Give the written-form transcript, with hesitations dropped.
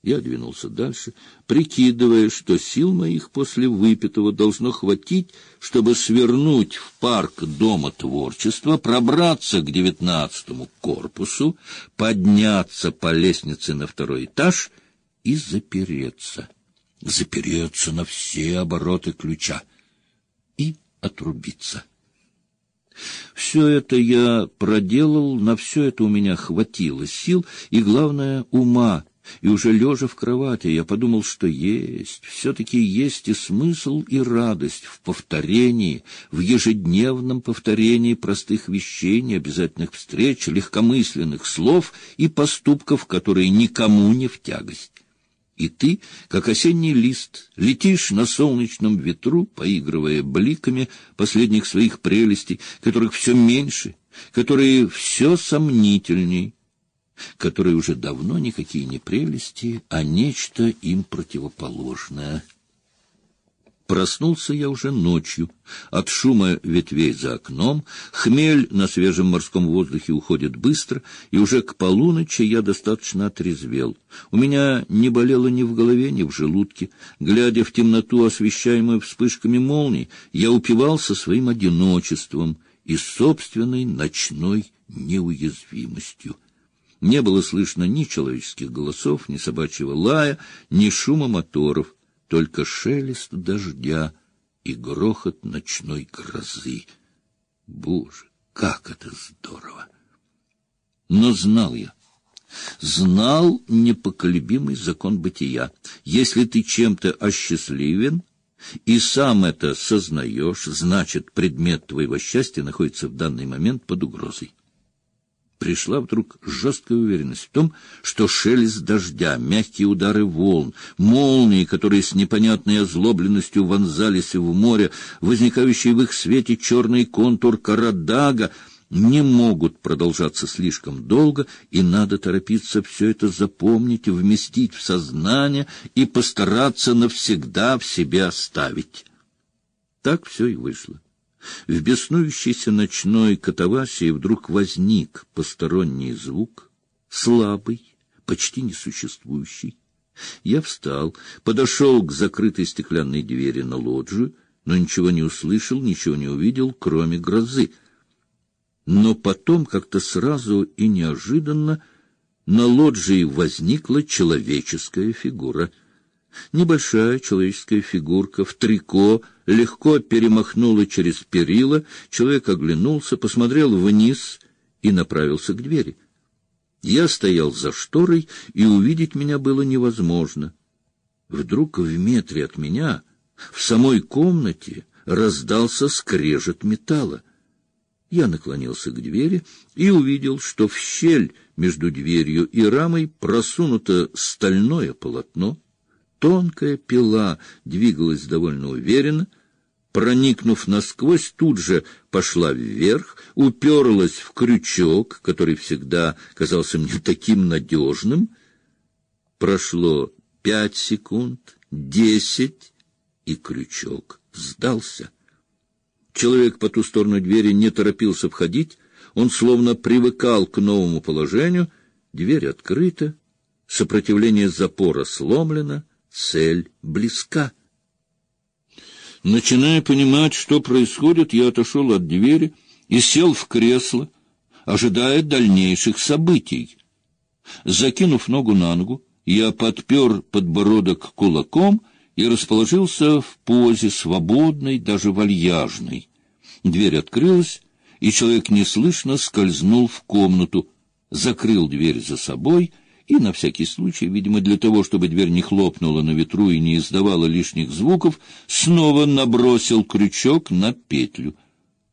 Я двинулся дальше, прикидывая, что сил моих после выпитого должно хватить, чтобы свернуть в парк Дома творчества, пробраться к 19-му корпусу, подняться по лестнице на 2-й этаж и запереться. Запереться на все обороты ключа и отрубиться. Все это я проделал, на все это у меня хватило сил и, главное, ума. И уже лежа в кровати, я подумал, что все-таки есть и смысл, и радость в повторении, в ежедневном повторении простых вещей, необязательных встреч, легкомысленных слов и поступков, которые никому не в тягость. И ты, как осенний лист, летишь на солнечном ветру, поигрывая бликами последних своих прелестей, которых все меньше, которые все сомнительней, которые уже давно никакие не прелести, а нечто им противоположное. Проснулся я уже ночью от шума ветвей за окном, хмель на свежем морском воздухе уходит быстро, и уже к полуночи я достаточно отрезвел. У меня не болело ни в голове, ни в желудке. Глядя в темноту, освещаемую вспышками молний, я упивался своим одиночеством и собственной ночной неуязвимостью. Не было слышно ни человеческих голосов, ни собачьего лая, ни шума моторов, только шелест дождя и грохот ночной грозы. Боже, как это здорово! Но знал непоколебимый закон бытия. Если ты чем-то осчастливен и сам это сознаешь, значит, предмет твоего счастья находится в данный момент под угрозой. Пришла вдруг жесткая уверенность в том, что шелест дождя, мягкие удары волн, молнии, которые с непонятной озлобленностью вонзались в море, возникающий в их свете черный контур Карадага, не могут продолжаться слишком долго, и надо торопиться все это запомнить, вместить в сознание и постараться навсегда в себе оставить. Так все и вышло. В беснующейся ночной катавасии вдруг возник посторонний звук, слабый, почти несуществующий. Я встал, подошел к закрытой стеклянной двери на лоджию, но ничего не услышал, ничего не увидел, кроме грозы. Но потом как-то сразу и неожиданно на лоджии возникла человеческая фигура. Небольшая человеческая фигурка в трико легко перемахнула через перила, человек оглянулся, посмотрел вниз и направился к двери. Я стоял за шторой, и увидеть меня было невозможно. Вдруг в метре от меня, в самой комнате, раздался скрежет металла. Я наклонился к двери и увидел, что в щель между дверью и рамой просунуто стальное полотно. Тонкая пила двигалась довольно уверенно, проникнув насквозь, тут же пошла вверх, уперлась в крючок, который всегда казался мне таким надежным. Прошло 5 секунд, 10, и крючок сдался. Человек по ту сторону двери не торопился входить, он словно привыкал к новому положению. Дверь открыта, сопротивление запора сломлено, цель близка. Начиная понимать, что происходит, я отошел от двери и сел в кресло, ожидая дальнейших событий. Закинув ногу на ногу, я подпер подбородок кулаком и расположился в позе свободной, даже вальяжной. Дверь открылась, и человек неслышно скользнул в комнату, закрыл дверь за собой и, на всякий случай, видимо, для того, чтобы дверь не хлопнула на ветру и не издавала лишних звуков, снова набросил крючок на петлю —